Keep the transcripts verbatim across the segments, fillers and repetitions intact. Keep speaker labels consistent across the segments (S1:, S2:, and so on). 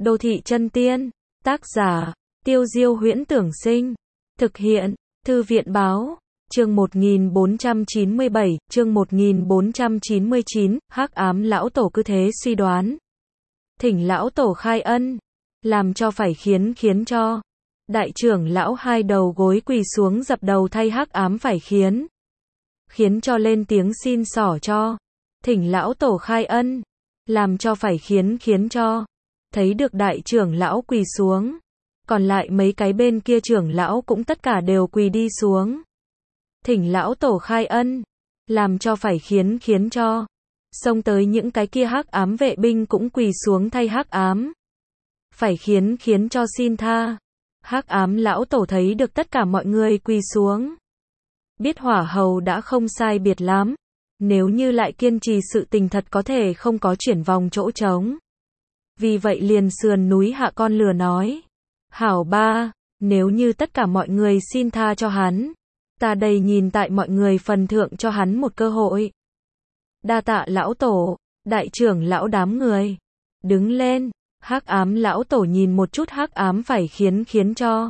S1: Đô thị chân tiên. Tác giả, Tiêu Diêu Huyễn Tưởng Sinh. Thực hiện, Thư viện Báo. Chương một nghìn bốn trăm chín mươi bảy, chương một nghìn bốn trăm chín mươi chín, Hắc Ám lão tổ cứ thế suy đoán. Thỉnh lão tổ khai ân, làm cho phải khiến khiến cho. Đại trưởng lão hai đầu gối quỳ xuống dập đầu thay Hắc Ám phải khiến. Khiến cho lên tiếng xin xỏ cho. Thỉnh lão tổ khai ân, làm cho phải khiến khiến cho. Thấy được đại trưởng lão quỳ xuống, còn lại mấy cái bên kia trưởng lão cũng tất cả đều quỳ đi xuống. Thỉnh lão tổ khai ân, làm cho phải khiến khiến cho. Xông tới những cái kia Hắc Ám vệ binh cũng quỳ xuống thay Hắc Ám. Phải khiến khiến cho xin tha. Hắc Ám lão tổ thấy được tất cả mọi người quỳ xuống. Biết hỏa hầu đã không sai biệt lắm. Nếu như lại kiên trì sự tình thật có thể không có chuyển vòng chỗ trống. Vì vậy liền sườn núi hạ con lừa nói. Hảo ba, nếu như tất cả mọi người xin tha cho hắn. Ta đây nhìn tại mọi người phần thượng cho hắn một cơ hội. Đa tạ lão tổ, đại trưởng lão đám người. Đứng lên, Hắc Ám lão tổ nhìn một chút Hắc Ám phải khiến khiến cho.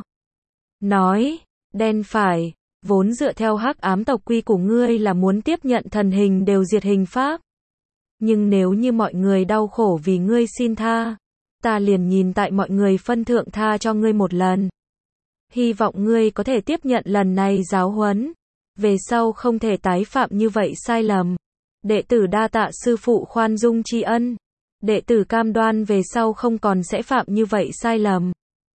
S1: Nói, đen phải, vốn dựa theo Hắc Ám tộc quy của ngươi là muốn tiếp nhận thần hình đều diệt hình pháp. Nhưng nếu như mọi người đau khổ vì ngươi xin tha, ta liền nhìn tại mọi người phân thượng tha cho ngươi một lần. Hy vọng ngươi có thể tiếp nhận lần này giáo huấn, về sau không thể tái phạm như vậy sai lầm. Đệ tử đa tạ sư phụ khoan dung tri ân, đệ tử cam đoan về sau không còn sẽ phạm như vậy sai lầm.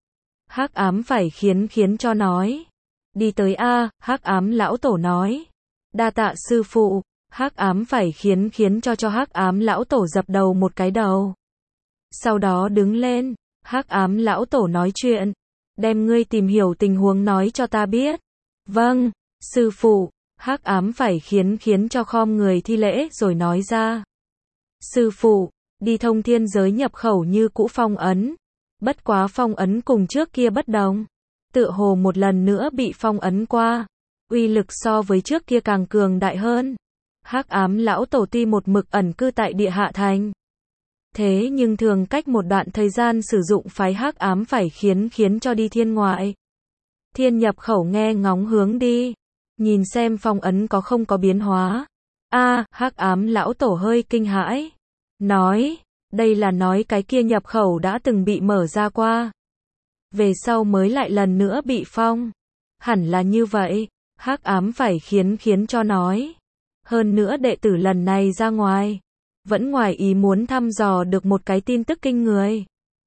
S1: Hắc Ám phải khiến khiến cho nói. Đi tới a, Hắc Ám lão tổ nói. Đa tạ sư phụ. Hắc Ám phải khiến khiến cho cho Hắc Ám lão tổ dập đầu một cái đầu. Sau đó đứng lên, Hắc Ám lão tổ nói chuyện. Đem ngươi tìm hiểu tình huống nói cho ta biết. Vâng, sư phụ. Hắc Ám phải khiến khiến cho khom người thi lễ rồi nói ra. Sư phụ, đi thông thiên giới nhập khẩu như cũ phong ấn. Bất quá phong ấn cùng trước kia bất đồng. Tựa hồ một lần nữa bị phong ấn qua. Uy lực so với trước kia càng cường đại hơn. Hắc Ám lão tổ ti một mực ẩn cư tại địa hạ thành. Thế nhưng thường cách một đoạn thời gian sử dụng phái Hắc Ám phải khiến khiến cho đi thiên ngoại. Thiên nhập khẩu nghe ngóng hướng đi. Nhìn xem phong ấn có không có biến hóa. A, Hắc Ám lão tổ hơi kinh hãi. Nói, đây là nói cái kia nhập khẩu đã từng bị mở ra qua. Về sau mới lại lần nữa bị phong. Hẳn là như vậy. Hắc Ám phải khiến khiến cho nói. Hơn nữa đệ tử lần này ra ngoài, vẫn ngoài ý muốn thăm dò được một cái tin tức kinh người.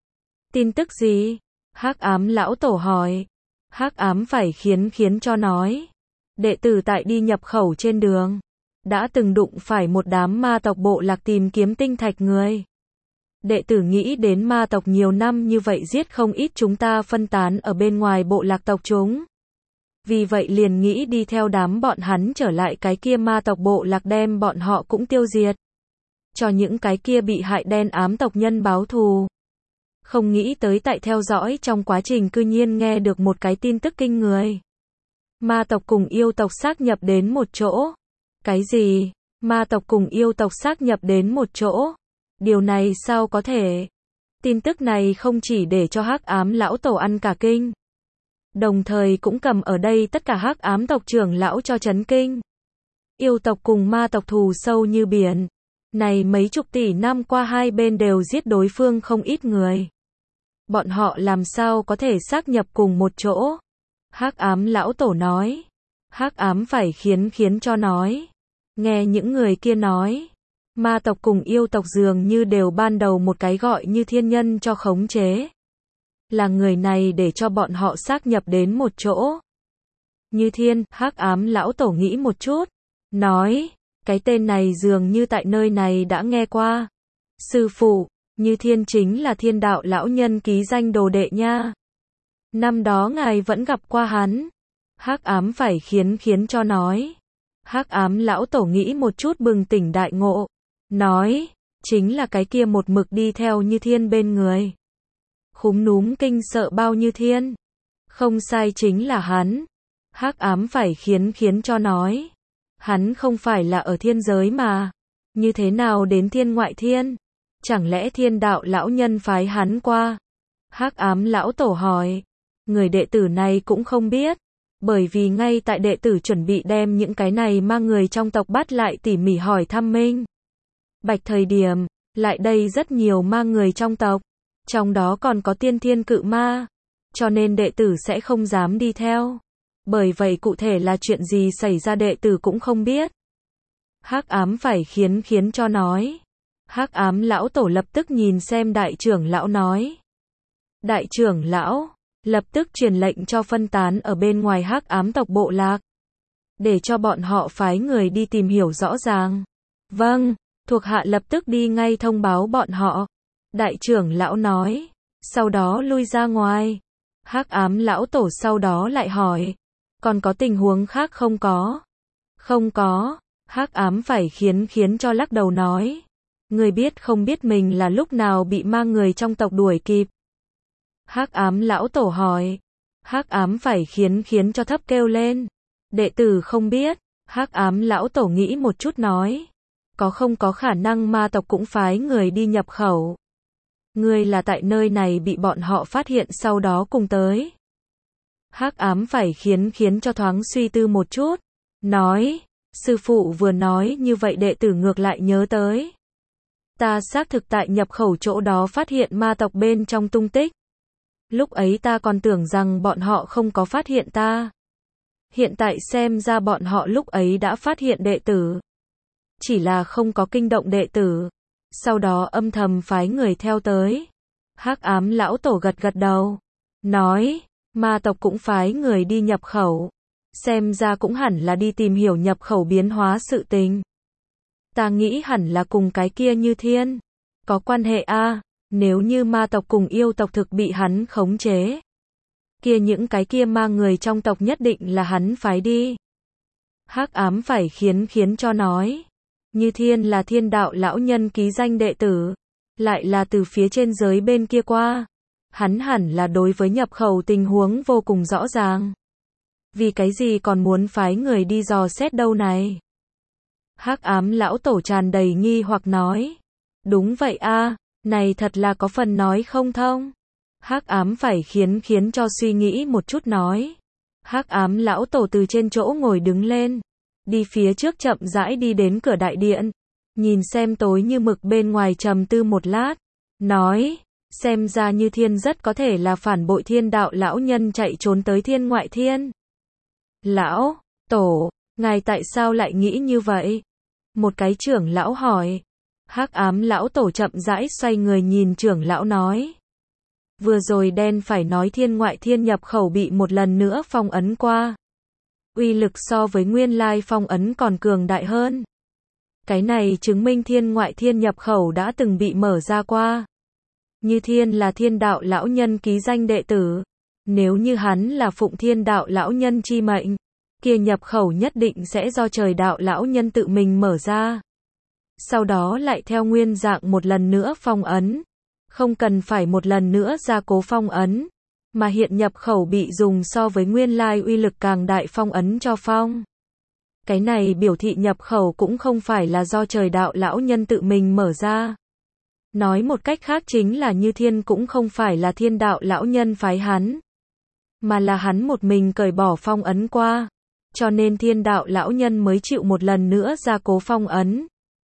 S1: Tin tức gì? Hắc Ám lão tổ hỏi. Hắc Ám phải khiến khiến cho nói. Đệ tử tại đi nhập khẩu trên đường, đã từng đụng phải một đám ma tộc bộ lạc tìm kiếm tinh thạch người. Đệ tử nghĩ đến ma tộc nhiều năm như vậy giết không ít chúng ta phân tán ở bên ngoài bộ lạc tộc chúng. Vì vậy liền nghĩ đi theo đám bọn hắn trở lại cái kia ma tộc bộ lạc đem bọn họ cũng tiêu diệt. Cho những cái kia bị hại đen ám tộc nhân báo thù. Không nghĩ tới tại theo dõi trong quá trình cư nhiên nghe được một cái tin tức kinh người. Ma tộc cùng yêu tộc xác nhập đến một chỗ. Cái gì? Ma tộc cùng yêu tộc xác nhập đến một chỗ. Điều này sao có thể? Tin tức này không chỉ để cho Hắc Ám lão tổ ăn cả kinh. Đồng thời cũng cầm ở đây tất cả Hắc Ám tộc trưởng lão cho chấn kinh. Yêu tộc cùng ma tộc thù sâu như biển. Này mấy chục tỷ năm qua hai bên đều giết đối phương không ít người. Bọn họ làm sao có thể xác nhập cùng một chỗ? Hắc Ám lão tổ nói. Hắc Ám phải khiến khiến cho nói. Nghe những người kia nói. Ma tộc cùng yêu tộc dường như đều ban đầu một cái gọi như thiên nhân cho khống chế. Là người này để cho bọn họ xác nhập đến một chỗ. Như thiên, Hắc Ám lão tổ nghĩ một chút. Nói, cái tên này dường như tại nơi này đã nghe qua. Sư phụ, Như thiên chính là thiên đạo lão nhân ký danh đồ đệ nha. Năm đó ngài vẫn gặp qua hắn. Hắc Ám phải khiến khiến cho nói. Hắc Ám lão tổ nghĩ một chút bừng tỉnh đại ngộ. Nói, chính là cái kia một mực đi theo Như thiên bên người. Khúm núm kinh sợ bao Như thiên. Không sai chính là hắn. Hắc Ám phải khiến khiến cho nói. Hắn không phải là ở thiên giới mà. Như thế nào đến thiên ngoại thiên? Chẳng lẽ thiên đạo lão nhân phái hắn qua? Hắc ám lão tổ hỏi. Người đệ tử này cũng không biết. Bởi vì ngay tại đệ tử chuẩn bị đem những cái này ma người trong tộc bắt lại tỉ mỉ hỏi thăm Minh Bạch thời điểm, lại đây rất nhiều ma người trong tộc. Trong đó còn có tiên thiên cự ma. Cho nên đệ tử sẽ không dám đi theo. Bởi vậy cụ thể là chuyện gì xảy ra đệ tử cũng không biết. Hắc ám phải khiến khiến cho nói. Hắc ám lão tổ lập tức nhìn xem đại trưởng lão nói. Đại trưởng lão lập tức truyền lệnh cho phân tán ở bên ngoài hắc ám tộc bộ lạc. Để cho bọn họ phái người đi tìm hiểu rõ ràng. Vâng, thuộc hạ lập tức đi ngay thông báo bọn họ. Đại trưởng lão nói. Sau đó lui ra ngoài. Hắc ám lão tổ sau đó lại hỏi. Còn có tình huống khác không có? Không có. Hắc ám phải khiến khiến cho lắc đầu nói. Người biết không biết mình là lúc nào bị ma người trong tộc đuổi kịp? Hắc ám lão tổ hỏi. Hắc ám phải khiến khiến cho thấp kêu lên. Đệ tử không biết. Hắc ám lão tổ nghĩ một chút nói. Có không có khả năng ma tộc cũng phái người đi nhập khẩu? Ngươi là tại nơi này bị bọn họ phát hiện sau đó cùng tới. Hắc ám phải khiến khiến cho thoáng suy tư một chút. Nói. Sư phụ vừa nói như vậy đệ tử ngược lại nhớ tới. Ta xác thực tại nhập khẩu chỗ đó phát hiện ma tộc bên trong tung tích. Lúc ấy ta còn tưởng rằng bọn họ không có phát hiện ta. Hiện tại xem ra bọn họ lúc ấy đã phát hiện đệ tử. Chỉ là không có kinh động đệ tử. Sau đó âm thầm phái người theo tới. Hắc ám lão tổ gật gật đầu. Nói, ma tộc cũng phái người đi nhập khẩu. Xem ra cũng hẳn là đi tìm hiểu nhập khẩu biến hóa sự tình. Ta nghĩ hẳn là cùng cái kia Như Thiên. Có quan hệ a. Nếu như ma tộc cùng yêu tộc thực bị hắn khống chế. Kia những cái kia ma người trong tộc nhất định là hắn phái đi. Hắc ám phải khiến khiến cho nói. Như Thiên là thiên đạo lão nhân ký danh đệ tử. Lại là từ phía trên giới bên kia qua. Hắn hẳn là đối với nhập khẩu tình huống vô cùng rõ ràng. Vì cái gì còn muốn phái người đi dò xét đâu này? Hắc ám lão tổ tràn đầy nghi hoặc nói. Đúng vậy a, này thật là có phần nói không thông. Hắc ám phải khiến khiến cho suy nghĩ một chút nói. Hắc ám lão tổ từ trên chỗ ngồi đứng lên. Đi phía trước chậm rãi đi đến cửa đại điện. Nhìn xem tối như mực bên ngoài trầm tư một lát. Nói, xem ra Như Thiên rất có thể là phản bội thiên đạo lão nhân chạy trốn tới thiên ngoại thiên. Lão, tổ, ngài tại sao lại nghĩ như vậy? Một cái trưởng lão hỏi. Hắc ám lão tổ chậm rãi xoay người nhìn trưởng lão nói. Vừa rồi đen phải nói thiên ngoại thiên nhập khẩu bị một lần nữa phong ấn qua. Uy lực so với nguyên lai phong ấn còn cường đại hơn. Cái này chứng minh thiên ngoại thiên nhập khẩu đã từng bị mở ra qua. Như Thiên là thiên đạo lão nhân ký danh đệ tử. Nếu như hắn là phụng thiên đạo lão nhân chi mệnh, kia nhập khẩu nhất định sẽ do trời đạo lão nhân tự mình mở ra. Sau đó lại theo nguyên dạng một lần nữa phong ấn. Không cần phải một lần nữa gia cố phong ấn. Mà hiện nhập khẩu bị dùng so với nguyên lai uy lực càng đại phong ấn cho phong. Cái này biểu thị nhập khẩu cũng không phải là do trời đạo lão nhân tự mình mở ra. Nói một cách khác chính là Như Thiên cũng không phải là thiên đạo lão nhân phái hắn. Mà là hắn một mình cởi bỏ phong ấn qua. Cho nên thiên đạo lão nhân mới chịu một lần nữa gia cố phong ấn.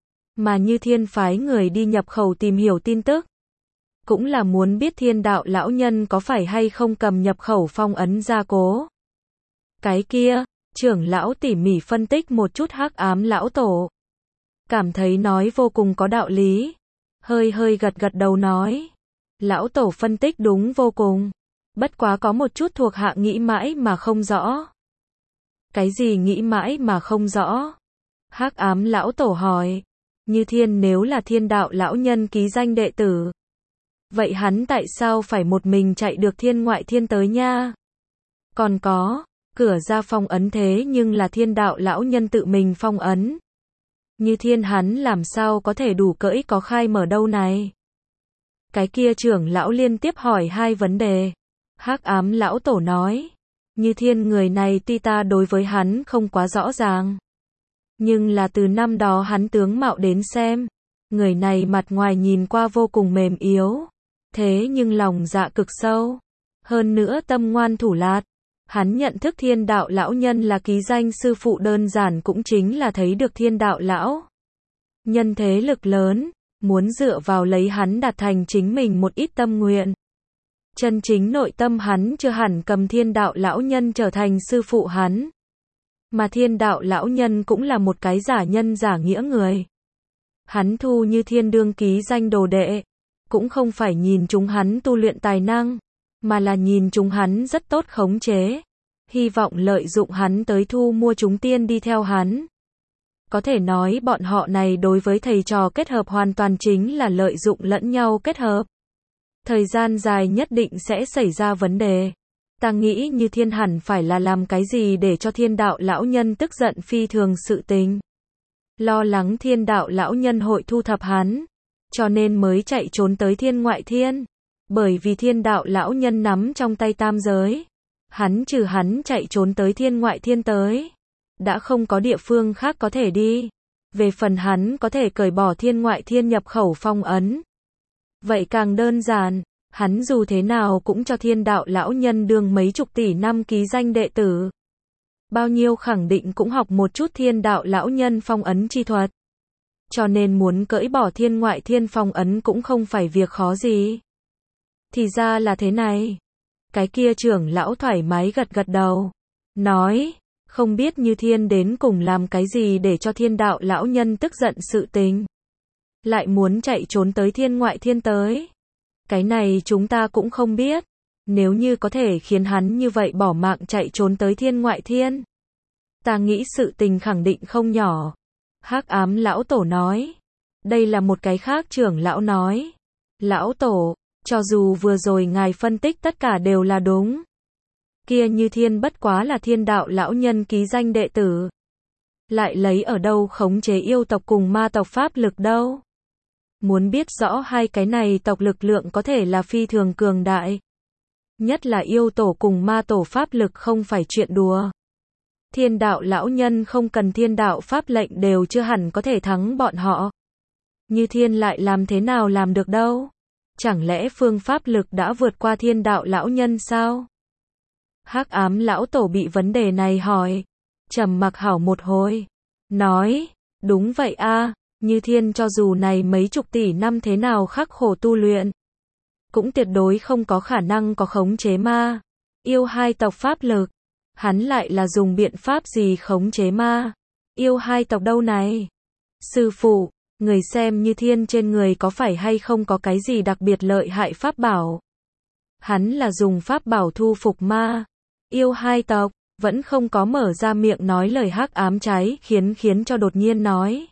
S1: Mà Như Thiên phái người đi nhập khẩu tìm hiểu tin tức. Cũng là muốn biết thiên đạo lão nhân có phải hay không cầm nhập khẩu phong ấn gia cố. Cái kia, trưởng lão tỉ mỉ phân tích một chút hắc ám lão tổ. Cảm thấy nói vô cùng có đạo lý. Hơi hơi gật gật đầu nói. Lão tổ phân tích đúng vô cùng. Bất quá có một chút thuộc hạ nghĩ mãi mà không rõ. Cái gì nghĩ mãi mà không rõ? Hắc ám lão tổ hỏi. Như Thiên nếu là thiên đạo lão nhân ký danh đệ tử. Vậy hắn tại sao phải một mình chạy được thiên ngoại thiên tới nha? Còn có, cửa ra phong ấn thế nhưng là thiên đạo lão nhân tự mình phong ấn. Như Thiên hắn làm sao có thể đủ cỡi có khai mở đâu này? Cái kia trưởng lão liên tiếp hỏi hai vấn đề. Hắc ám lão tổ nói. Như Thiên người này tuy ta đối với hắn không quá rõ ràng. Nhưng là từ năm đó hắn tướng mạo đến xem. Người này mặt ngoài nhìn qua vô cùng mềm yếu, thế nhưng lòng dạ cực sâu, hơn nữa tâm ngoan thủ lạt. Hắn nhận thức Thiên Đạo lão nhân là ký danh sư phụ đơn giản cũng chính là thấy được Thiên Đạo lão nhân thế lực lớn, muốn dựa vào lấy hắn đạt thành chính mình một ít tâm nguyện. Chân chính nội tâm hắn chưa hẳn cầm Thiên Đạo lão nhân trở thành sư phụ hắn. Mà Thiên Đạo lão nhân cũng là một cái giả nhân giả nghĩa người. Hắn thu Như Thiên đương ký danh đồ đệ, cũng không phải nhìn chúng hắn tu luyện tài năng, mà là nhìn chúng hắn rất tốt khống chế, hy vọng lợi dụng hắn tới thu mua chúng tiên đi theo hắn. Có thể nói bọn họ này đối với thầy trò kết hợp hoàn toàn chính là lợi dụng lẫn nhau kết hợp. Thời gian dài nhất định sẽ xảy ra vấn đề. Ta nghĩ Như Thiên hẳn phải là làm cái gì để cho Thiên Đạo lão nhân tức giận phi thường sự tình. Lo lắng Thiên Đạo lão nhân hội thu thập hắn, cho nên mới chạy trốn tới thiên ngoại thiên. Bởi vì Thiên Đạo lão nhân nắm trong tay tam giới, hắn trừ hắn chạy trốn tới thiên ngoại thiên tới, đã không có địa phương khác có thể đi. Về phần hắn có thể cởi bỏ thiên ngoại thiên nhập khẩu phong ấn, vậy càng đơn giản, hắn dù thế nào cũng cho Thiên Đạo lão nhân đương mấy chục tỷ năm ký danh đệ tử. Bao nhiêu khẳng định cũng học một chút Thiên Đạo lão nhân phong ấn chi thuật. Cho nên muốn cởi bỏ thiên ngoại thiên phong ấn cũng không phải việc khó gì. Thì ra là thế này. Cái kia trưởng lão thoải mái gật gật đầu, nói, không biết Như Thiên đến cùng làm cái gì để cho Thiên Đạo lão nhân tức giận sự tình. Lại muốn chạy trốn tới thiên ngoại thiên tới. Cái này chúng ta cũng không biết. Nếu như có thể khiến hắn như vậy bỏ mạng chạy trốn tới thiên ngoại thiên, ta nghĩ sự tình khẳng định không nhỏ. Hắc ám lão tổ nói. Đây là một cái khác trưởng lão nói. Lão tổ, cho dù vừa rồi ngài phân tích tất cả đều là đúng, kia Như Thiên bất quá là Thiên Đạo lão nhân ký danh đệ tử, lại lấy ở đâu khống chế yêu tộc cùng ma tộc pháp lực đâu. Muốn biết rõ hai cái này tộc lực lượng có thể là phi thường cường đại. Nhất là yêu tổ cùng ma tổ pháp lực không phải chuyện đùa. Thiên Đạo lão nhân không cần thiên đạo pháp lệnh đều chưa hẳn có thể thắng bọn họ. Như Thiên lại làm thế nào làm được đâu? Chẳng lẽ phương pháp lực đã vượt qua Thiên Đạo lão nhân sao? Hắc ám lão tổ bị vấn đề này hỏi, trầm mặc hảo một hồi, nói, đúng vậy a, Như Thiên cho dù này mấy chục tỷ năm thế nào khắc khổ tu luyện, cũng tuyệt đối không có khả năng có khống chế ma, yêu hai tộc pháp lực. Hắn lại là dùng biện pháp gì khống chế ma, yêu hai tộc đâu này? Sư phụ, người xem Như Thiên trên người có phải hay không có cái gì đặc biệt lợi hại pháp bảo? Hắn là dùng pháp bảo thu phục ma, yêu hai tộc, vẫn không có mở ra miệng nói lời hắc ám trái khiến khiến cho đột nhiên nói.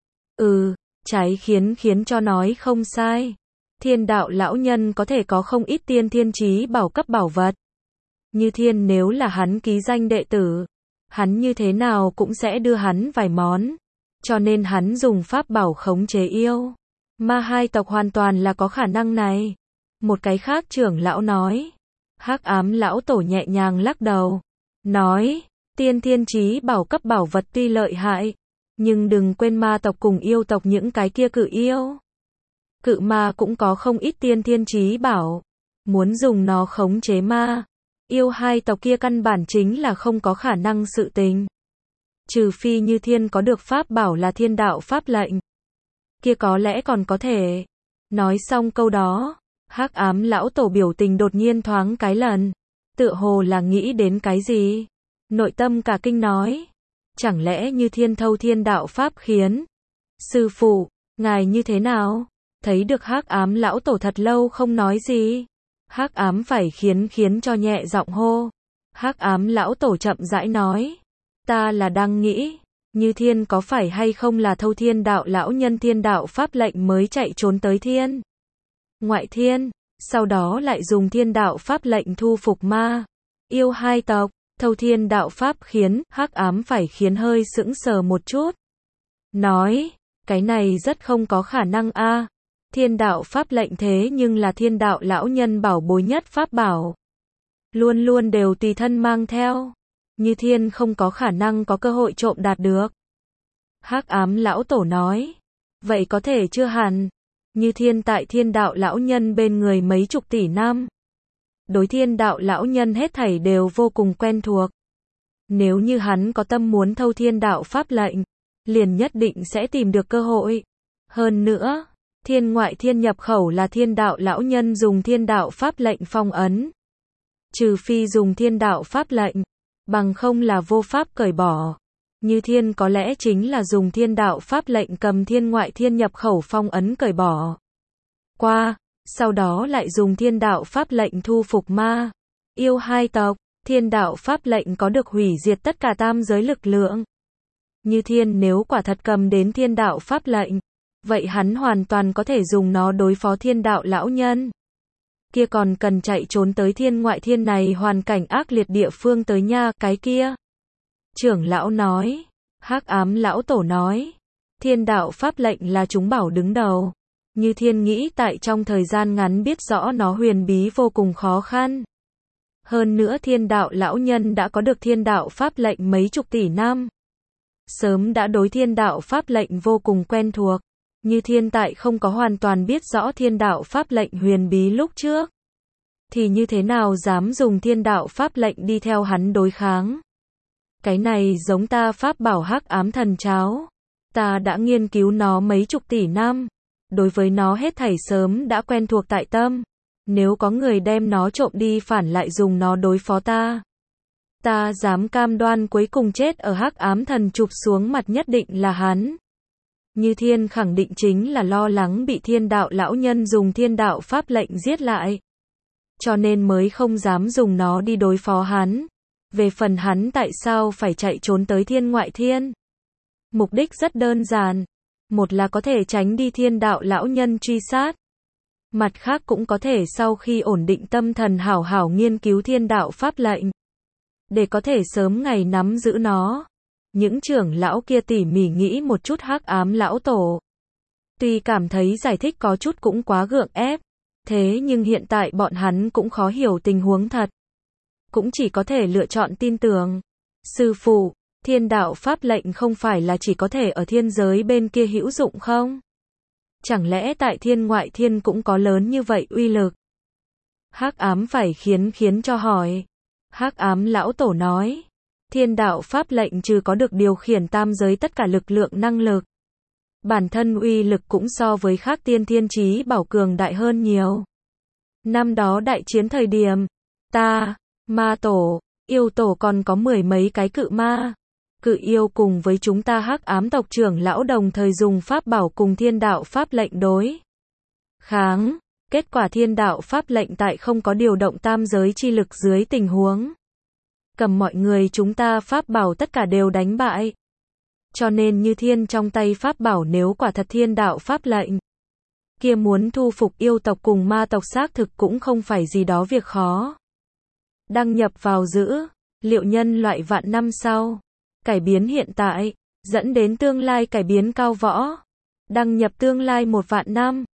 S1: Ừ, trái khiến khiến cho nói không sai. Thiên Đạo lão nhân có thể có không ít tiên thiên chí bảo cấp bảo vật. Như Thiên nếu là hắn ký danh đệ tử, hắn như thế nào cũng sẽ đưa hắn vài món. Cho nên hắn dùng pháp bảo khống chế yêu ma hai tộc hoàn toàn là có khả năng này. Một cái khác trưởng lão nói. Hắc ám lão tổ nhẹ nhàng lắc đầu, nói, tiên thiên chí bảo cấp bảo vật tuy lợi hại, nhưng đừng quên ma tộc cùng yêu tộc những cái kia cự yêu. Cự ma cũng có không ít tiên thiên chí bảo, muốn dùng nó khống chế ma, yêu hai tộc kia căn bản chính là không có khả năng sự tình. Trừ phi Như Thiên có được pháp bảo là thiên đạo pháp lệnh, kia có lẽ còn có thể. Nói xong câu đó, hắc ám lão tổ biểu tình đột nhiên thoáng cái lần, tựa hồ là nghĩ đến cái gì, nội tâm cả kinh nói, chẳng lẽ Như Thiên thâu thiên đạo pháp khiến? Sư phụ, ngài như thế nào? Thấy được hắc ám lão tổ thật lâu không nói gì, hắc ám phải khiến khiến cho nhẹ giọng hô. Hắc ám lão tổ chậm rãi nói, ta là đang nghĩ, Như Thiên có phải hay không là thâu thiên đạo lão nhân thiên đạo pháp lệnh mới chạy trốn tới thiên ngoại thiên, sau đó lại dùng thiên đạo pháp lệnh thu phục ma, yêu hai tộc, thâu thiên đạo pháp khiến, hắc ám phải khiến hơi sững sờ một chút. Nói, cái này rất không có khả năng a. Thiên đạo pháp lệnh thế nhưng là thiên đạo lão nhân bảo bối nhất pháp bảo. Luôn luôn đều tùy thân mang theo. Như Thiên không có khả năng có cơ hội trộm đạt được. Hắc ám lão tổ nói, Vậy có thể chưa hẳn. Như Thiên tại Thiên đạo lão nhân bên người mấy chục tỷ năm. Đối Thiên đạo lão nhân hết thảy đều vô cùng quen thuộc. Nếu như hắn có tâm muốn thâu Thiên đạo pháp lệnh, liền nhất định sẽ tìm được cơ hội. Hơn nữa, thiên ngoại thiên nhập khẩu là Thiên đạo lão nhân dùng Thiên đạo pháp lệnh phong ấn. Trừ phi dùng Thiên đạo pháp lệnh, bằng không là vô pháp cởi bỏ. Như Thiên có lẽ chính là dùng Thiên đạo pháp lệnh cầm thiên ngoại thiên nhập khẩu phong ấn cởi bỏ qua, sau đó lại dùng Thiên đạo pháp lệnh thu phục ma, yêu hai tộc. Thiên đạo pháp lệnh có được hủy diệt tất cả tam giới lực lượng. Như Thiên nếu quả thật cầm đến Thiên đạo pháp lệnh, vậy hắn hoàn toàn có thể dùng nó đối phó Thiên đạo lão nhân. Kia còn cần chạy trốn tới thiên ngoại thiên này hoàn cảnh ác liệt địa phương tới nha, cái kia. Trưởng lão nói, Hắc Ám lão tổ nói, Thiên đạo pháp lệnh là chúng bảo đứng đầu. Như Thiên nghĩ tại trong thời gian ngắn biết rõ nó huyền bí vô cùng khó khăn. Hơn nữa Thiên đạo lão nhân đã có được Thiên đạo pháp lệnh mấy chục tỷ năm. Sớm đã đối Thiên đạo pháp lệnh vô cùng quen thuộc. Như Thiên tại không có hoàn toàn biết rõ Thiên đạo pháp lệnh huyền bí lúc trước, thì như thế nào dám dùng Thiên đạo pháp lệnh đi theo hắn đối kháng. Cái này giống ta pháp bảo Hắc Ám thần cháo. Ta đã nghiên cứu nó mấy chục tỷ năm. Đối với nó hết thảy sớm đã quen thuộc tại tâm. Nếu có người đem nó trộm đi phản lại dùng nó đối phó ta, ta dám cam đoan cuối cùng chết ở Hắc Ám thần chụp xuống mặt nhất định là hắn. Như Thiên khẳng định chính là lo lắng bị Thiên đạo lão nhân dùng Thiên đạo pháp lệnh giết lại, cho nên mới không dám dùng nó đi đối phó hắn. Về phần hắn tại sao phải chạy trốn tới thiên ngoại thiên? Mục đích rất đơn giản. Một là có thể tránh đi Thiên đạo lão nhân truy sát. Mặt khác cũng có thể sau khi ổn định tâm thần hảo hảo nghiên cứu Thiên đạo pháp lệnh, để có thể sớm ngày nắm giữ nó. Những trưởng lão kia tỉ mỉ nghĩ một chút Hắc Ám lão tổ. Tuy cảm thấy giải thích có chút cũng quá gượng ép, thế nhưng hiện tại bọn hắn cũng khó hiểu tình huống thật. Cũng chỉ có thể lựa chọn tin tưởng. Sư phụ, Thiên đạo pháp lệnh không phải là chỉ có thể ở thiên giới bên kia hữu dụng không? Chẳng lẽ tại thiên ngoại thiên cũng có lớn như vậy uy lực? Hắc Ám phải khiến khiến cho hỏi. Hắc Ám lão tổ nói, Thiên đạo pháp lệnh trừ có được điều khiển tam giới tất cả lực lượng năng lực, bản thân uy lực cũng so với khác tiên thiên chí bảo cường đại hơn nhiều. Năm đó đại chiến thời điểm, ta, ma tổ, yêu tổ còn có mười mấy cái cự ma, cự yêu cùng với chúng ta Hắc Ám tộc trưởng lão đồng thời dùng pháp bảo cùng Thiên đạo pháp lệnh đối kháng. Kết quả Thiên đạo pháp lệnh tại không có điều động tam giới chi lực dưới tình huống, cầm mọi người chúng ta pháp bảo tất cả đều đánh bại. Cho nên Như Thiên trong tay pháp bảo nếu quả thật Thiên đạo pháp lệnh, kia muốn thu phục yêu tộc cùng ma tộc xác thực cũng không phải gì đó việc khó. Đăng nhập vào giữ, liệu nhân loại vạn năm sau, cải biến hiện tại, dẫn đến tương lai cải biến cao võ. Đăng nhập tương lai một vạn năm.